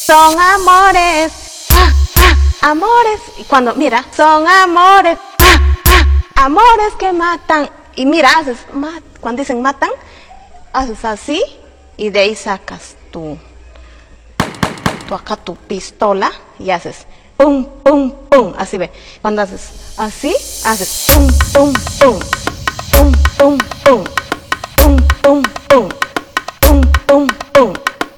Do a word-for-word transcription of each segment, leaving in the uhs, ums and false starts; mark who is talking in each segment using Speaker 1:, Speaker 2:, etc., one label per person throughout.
Speaker 1: son amores, ah, ah, amores. Y cuando, mira, son amores, ah, ah, amores que matan. Y mira, haces, mat, cuando dicen matan, haces así y de ahí sacas tu, tu acá tu pistola y haces pum, pum, pum, así ve. Cuando haces así, haces pum, pum, pum, pum, pum, pum, pum, pum, pum, pum, pum, pum.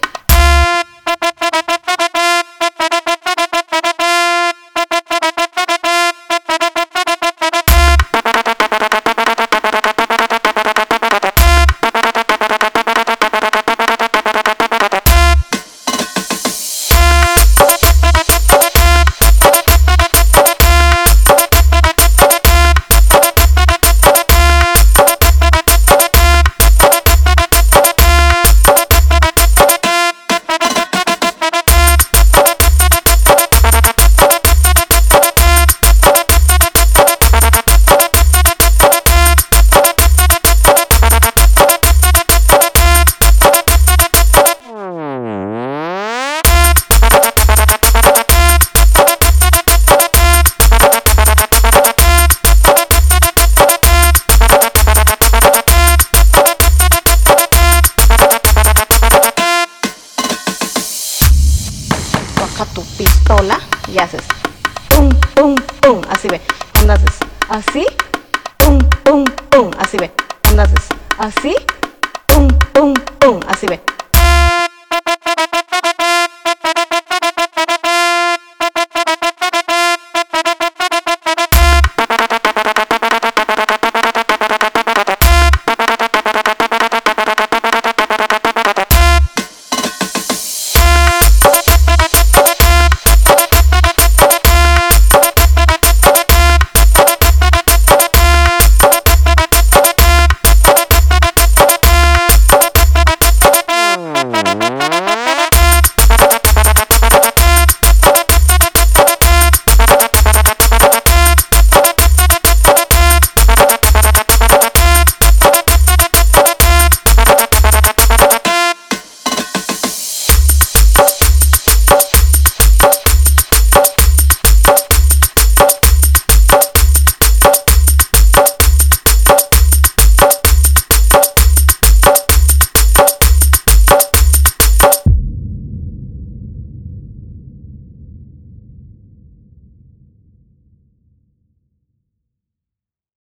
Speaker 1: Tu pistola y haces pum, pum, pum, así ve. Cuando haces así, pum, pum, pum, así ve. Cuando haces así, pum, pum, pum, así ve.